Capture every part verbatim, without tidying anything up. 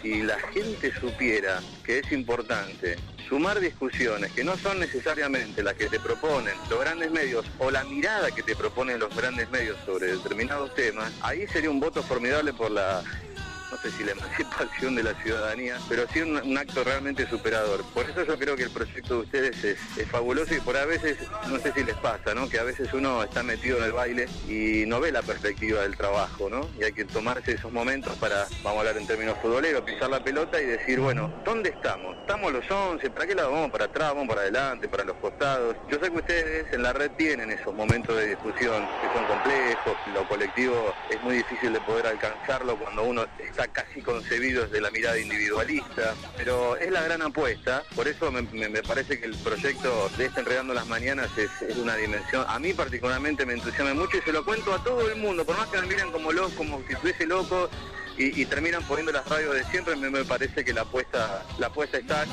si la gente supiera que es importante sumar discusiones que no son necesariamente las que te proponen los grandes medios o la mirada que te proponen los grandes medios sobre determinados temas, ahí sería un voto formidable por la, no sé si la emancipación de la ciudadanía, pero sí un, un acto realmente superador. Por eso yo creo que el proyecto de ustedes es, es fabuloso y por a veces, no sé si les pasa, ¿no? Que a veces uno está metido en el baile y no ve la perspectiva del trabajo, ¿no? Y hay que tomarse esos momentos para, vamos a hablar en términos futboleros, pisar la pelota y decir, bueno, ¿dónde estamos? ¿Estamos los once? ¿Para qué lado vamos? ¿Para atrás? ¿Vamos para adelante? ¿Para los costados? Yo sé que ustedes en la red tienen esos momentos de discusión que son complejos, lo colectivo es muy difícil de poder alcanzarlo cuando uno está casi concebido desde la mirada individualista, pero es la gran apuesta, por eso me, me, me parece que el proyecto de este Enredando las Mañanas es, es una dimensión, a mí particularmente me entusiasma mucho y se lo cuento a todo el mundo, por más que me miren como loco, como si estuviese loco y, y terminan poniendo las radios de siempre, me, me parece que la apuesta, la apuesta está.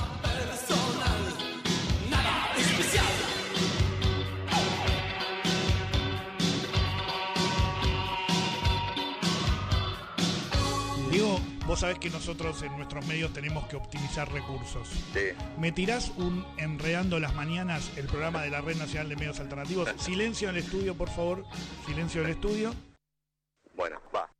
Diego, vos sabés que nosotros en nuestros medios tenemos que optimizar recursos. Sí. ¿Me tirás un Enredando las Mañanas, el programa de la Red Nacional de Medios Alternativos? Silencio en el estudio, por favor. Silencio en el estudio. Bueno, va.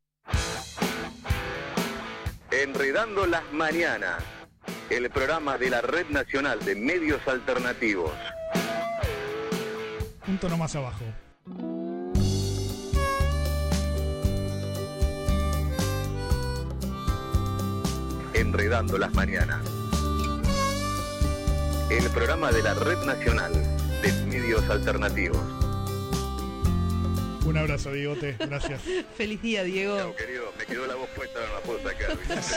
Enredando las Mañanas, el programa de la Red Nacional de Medios Alternativos. Un tono más abajo. Enredando las Mañanas, el programa de la Red Nacional de Medios Alternativos. Un abrazo, Diegote, gracias. Feliz día, Diego. Chau, querido, me quedó la voz puesta, no la puedo sacar.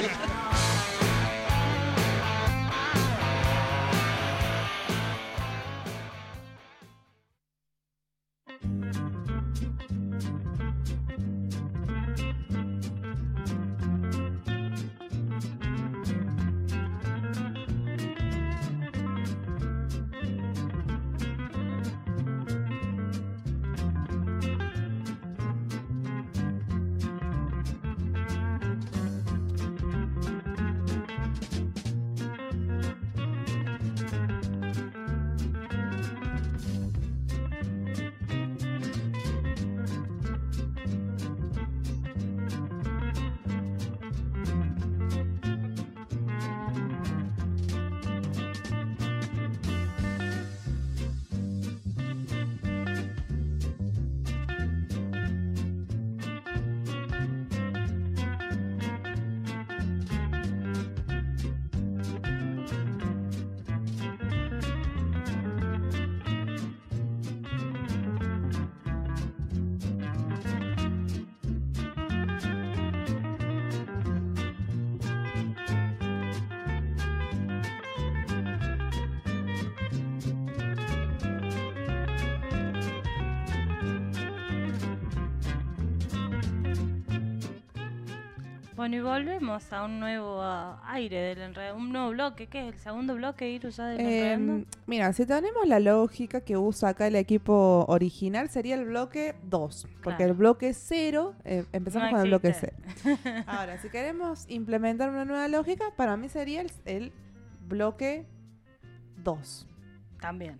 Bueno, y volvemos a un nuevo uh, aire del enredo, un nuevo bloque. ¿Qué es el segundo bloque, Iru, ya del Eh, enredando? mira, si tenemos la lógica que usa acá el equipo original, sería el bloque dos. Porque Claro. el bloque cero, eh, empezamos No con el bloque existe. cero. Ahora, si queremos implementar una nueva lógica, para mí sería el, el bloque dos. También.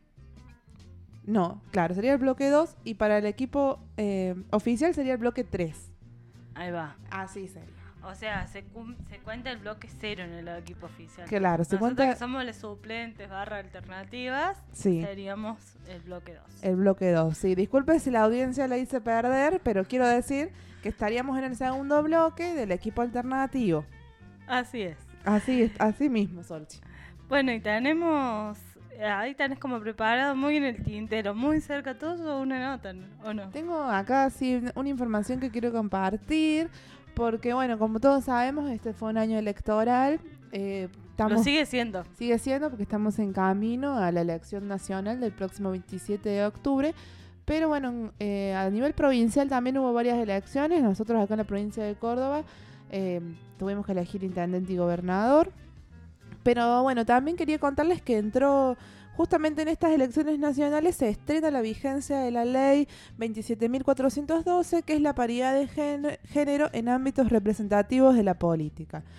No, claro, sería el bloque dos y para el equipo eh, oficial sería el bloque tres. Ahí va. Así sería. O sea, se, cum- se cuenta el bloque cero en el equipo oficial. Claro, se Nosotros cuenta que somos los suplentes barra alternativas, Sí. seríamos el bloque dos. el bloque dos. Sí, disculpe si la audiencia la hice perder, pero quiero decir que estaríamos en el segundo bloque del equipo alternativo. Así es. Así es, así mismo, Solchi. Bueno, y tenemos... Ahí tenés como preparado muy en el tintero, muy cerca todo una nota, ¿o no? Tengo acá sí una información que quiero compartir, porque bueno, como todos sabemos, este fue un año electoral. Eh, estamos, Lo sigue siendo. sigue siendo porque estamos en camino a la elección nacional del próximo veintisiete de octubre. Pero bueno, eh, a nivel provincial también hubo varias elecciones. Nosotros acá en la provincia de Córdoba eh, tuvimos que elegir intendente y gobernador. Pero bueno, también quería contarles que entró justamente en estas elecciones nacionales, se estrena la vigencia de la ley veintisiete mil cuatrocientos doce, que es la paridad de gen- género en ámbitos representativos de la política.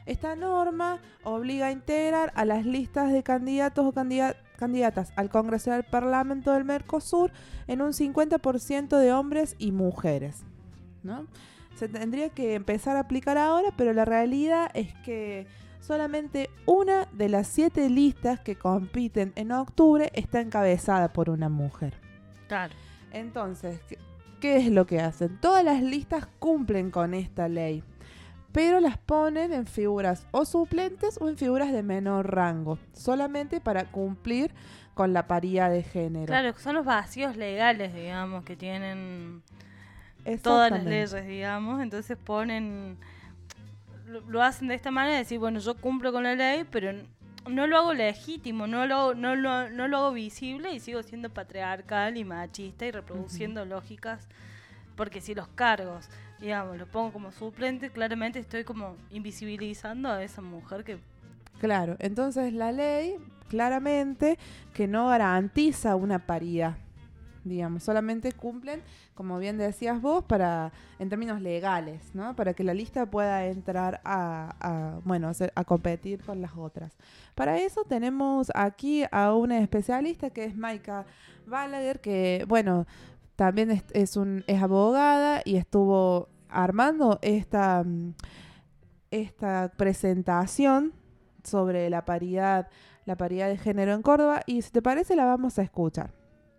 Esta norma obliga a integrar a las listas de candidatos o candidatas candidatas al Congreso del Parlamento del Mercosur en un cincuenta por ciento de hombres y mujeres, ¿no? Se tendría que empezar a aplicar ahora, pero la realidad es que solamente una de las siete listas que compiten en octubre está encabezada por una mujer. Claro. Entonces, ¿qué, qué es lo que hacen? Todas las listas cumplen con esta ley, pero las ponen en figuras o suplentes o en figuras de menor rango, solamente para cumplir con la paridad de género. Claro, son los vacíos legales, digamos, que tienen todas las leyes, digamos, entonces ponen, lo, lo hacen de esta manera, decir, bueno, yo cumplo con la ley, pero no lo hago legítimo, no lo, no lo, no lo hago visible y sigo siendo patriarcal y machista y reproduciendo uh-huh. lógicas, porque si los cargos, digamos, lo pongo como suplente, claramente estoy como invisibilizando a esa mujer que... Claro, entonces la ley claramente que no garantiza una paridad, digamos, solamente cumplen, como bien decías vos, para en términos legales, ¿no? Para que la lista pueda entrar a, a bueno, a competir con las otras. Para eso tenemos aquí a una especialista que es Maika Balaguer, que, bueno, también es, es, un, es abogada y estuvo armando esta, esta presentación sobre la paridad, la paridad de género en Córdoba, y si te parece la vamos a escuchar.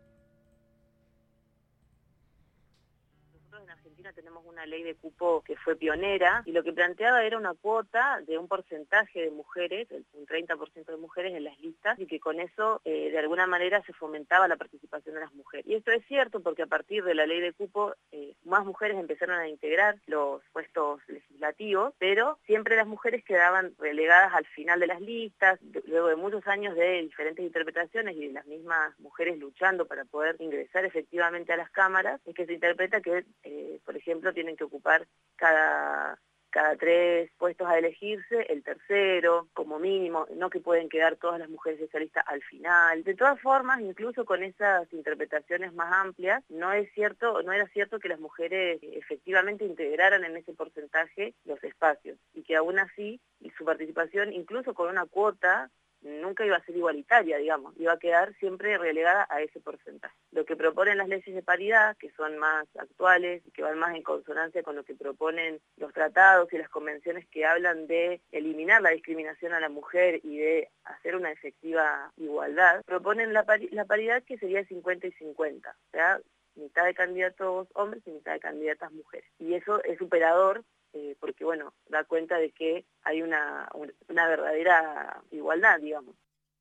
Tenemos una ley de cupo que fue pionera y lo que planteaba era una cuota de un porcentaje de mujeres, un treinta por ciento de mujeres en las listas, y que con eso eh, de alguna manera se fomentaba la participación de las mujeres. Y esto es cierto porque a partir de la ley de cupo eh, más mujeres empezaron a integrar los puestos legislativos, pero siempre las mujeres quedaban relegadas al final de las listas, de, luego de muchos años de diferentes interpretaciones y de las mismas mujeres luchando para poder ingresar efectivamente a las cámaras, es que se interpreta que, eh, por ejemplo, tienen que ocupar cada, cada tres puestos a elegirse, el tercero, como mínimo, no que pueden quedar todas las mujeres de esa lista al final. De todas formas, incluso con esas interpretaciones más amplias, no es cierto, no era cierto que las mujeres efectivamente integraran en ese porcentaje los espacios, y que aún así su participación, incluso con una cuota, nunca iba a ser igualitaria, digamos, iba a quedar siempre relegada a ese porcentaje. Lo que proponen las leyes de paridad, que son más actuales y que van más en consonancia con lo que proponen los tratados y las convenciones que hablan de eliminar la discriminación a la mujer y de hacer una efectiva igualdad, proponen la, pari- la paridad que sería cincuenta y cincuenta, o sea, mitad de candidatos hombres y mitad de candidatas mujeres. Y eso es superador, Eh, porque, bueno, da cuenta de que hay una, una verdadera igualdad, digamos.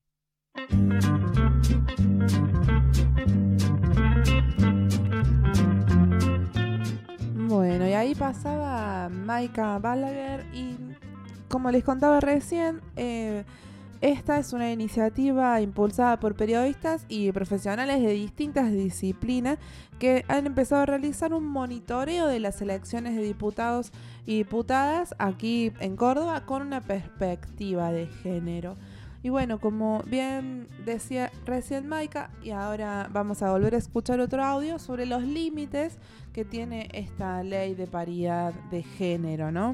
Bueno, y ahí pasaba Maika Balaguer y, como les contaba recién, eh, esta es una iniciativa impulsada por periodistas y profesionales de distintas disciplinas que han empezado a realizar un monitoreo de las elecciones de diputados y diputadas aquí en Córdoba con una perspectiva de género. Y bueno, como bien decía recién Maika, y ahora vamos a volver a escuchar otro audio sobre los límites que tiene esta ley de paridad de género, ¿no?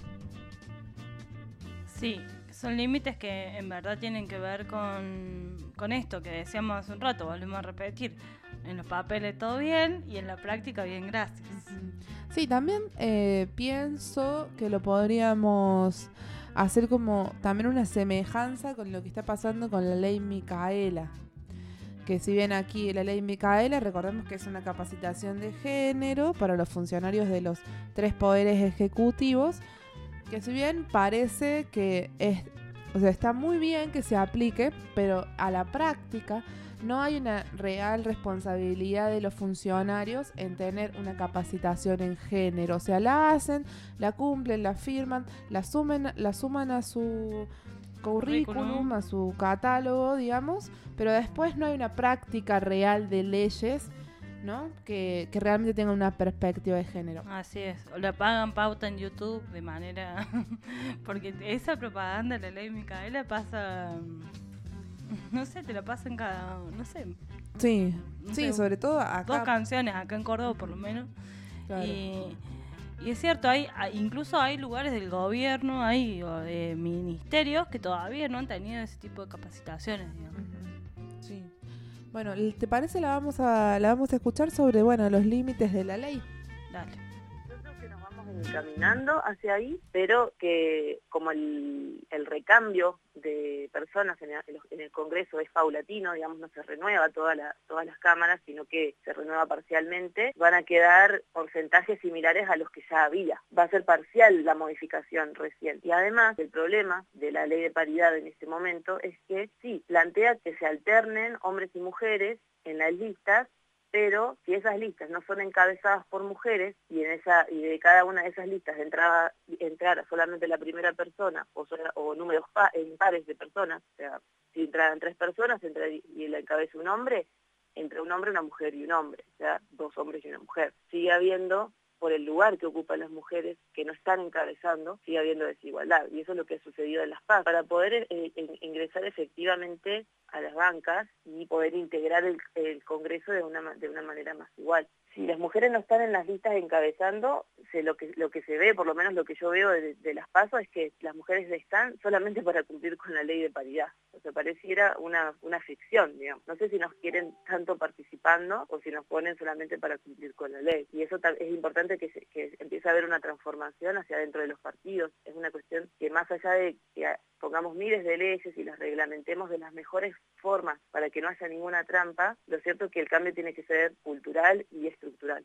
Sí. Son límites que en verdad tienen que ver con, con esto que decíamos hace un rato, volvemos a repetir. En los papeles todo bien y en la práctica bien, gracias. Sí, también eh, pienso que lo podríamos hacer como también una semejanza con lo que está pasando con la ley Micaela. Que si bien aquí la ley Micaela, recordemos que es una capacitación de género para los funcionarios de los tres poderes ejecutivos, que si bien parece que es, o sea, está muy bien que se aplique, pero a la práctica no hay una real responsabilidad de los funcionarios en tener una capacitación en género. O sea, la hacen, la cumplen, la firman, la sumen, la suman a su currículum, a su catálogo, digamos, pero después no hay una práctica real de leyes, ¿no? Que, que realmente tengan una perspectiva de género. Así es, o le pagan pauta en YouTube de manera... porque esa propaganda de la ley Micaela pasa... No sé, te la pasan cada... no sé. Sí, no sí, sé, sobre todo acá. Dos canciones acá en Córdoba por lo menos. Claro. Y, Y es cierto, hay, hay incluso hay lugares del gobierno, hay eh, ministerios que todavía no han tenido ese tipo de capacitaciones, digamos. Sí. Bueno, ¿te parece la vamos a la vamos a escuchar sobre, bueno, los límites de la ley? Dale. Encaminando hacia ahí, pero que como el, el recambio de personas en el, en el Congreso es paulatino, digamos, no se renueva toda la, todas las cámaras, sino que se renueva parcialmente, van a quedar porcentajes similares a los que ya había. Va a ser parcial la modificación recién. Y además, el problema de la ley de paridad en este momento es que sí, plantea que se alternen hombres y mujeres en las listas, pero si esas listas no son encabezadas por mujeres y en esa y de cada una de esas listas entraba entrara solamente la primera persona o, sola, o números pa, impares de personas, o sea, si entraran tres personas entra, y la encabeza un hombre, entre un hombre, una mujer y un hombre, o sea, dos hombres y una mujer. Sigue habiendo, por el lugar que ocupan las mujeres que no están encabezando, sigue habiendo desigualdad, y eso es lo que ha sucedido en las P A C. Para poder eh, ingresar efectivamente a las bancas y poder integrar el, el Congreso de una, de una manera más igual. Si las mujeres no están en las listas encabezando, se, lo, que, lo que se ve, por lo menos lo que yo veo de, de las PASO, es que las mujeres están solamente para cumplir con la ley de paridad. O sea, pareciera una, una ficción, digamos. No sé si nos quieren tanto participando o si nos ponen solamente para cumplir con la ley. Y eso es importante que, se, que empiece a haber una transformación hacia dentro de los partidos. Es una cuestión que más allá de que pongamos miles de leyes y las reglamentemos de las mejores formas para que no haya ninguna trampa, lo cierto es que el cambio tiene que ser cultural y estructural.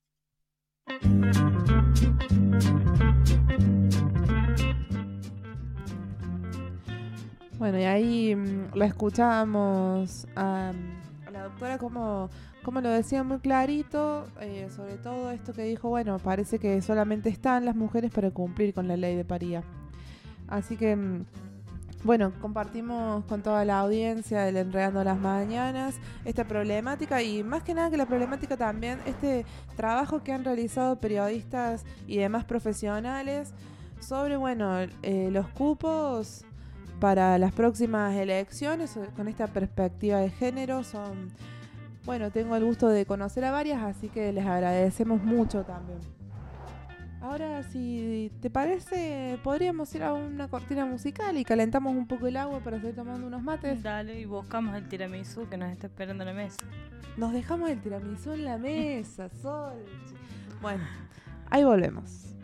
Bueno, y ahí mmm, la escuchábamos a, a la doctora como, como lo decía muy clarito, eh, sobre todo esto que dijo, bueno, parece que solamente están las mujeres para cumplir con la ley de paridad. Así que... Mmm, Bueno, compartimos con toda la audiencia del Enredando las Mañanas esta problemática y más que nada que la problemática también, este trabajo que han realizado periodistas y demás profesionales sobre, bueno, eh, los cupos para las próximas elecciones con esta perspectiva de género. Son, bueno, tengo el gusto de conocer a varias, así que les agradecemos mucho también. Ahora, si te parece, podríamos ir a una cortina musical y calentamos un poco el agua para seguir tomando unos mates. Dale, y buscamos el tiramisú que nos está esperando en la mesa. Nos dejamos el tiramisú en la mesa, Sol. Bueno, ahí volvemos.